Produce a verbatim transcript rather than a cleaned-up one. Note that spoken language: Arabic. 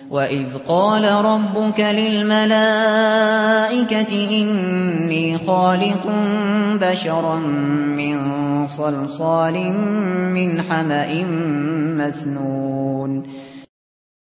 وَإِذْ قَالَ رَبُّكَ لِلْمَلَائِكَةِ إِنِّي خَالِقٌ بَشَرًا مِّن صَلْصَالٍ مِّنْ حَمَإٍ مَّسْنُونٍ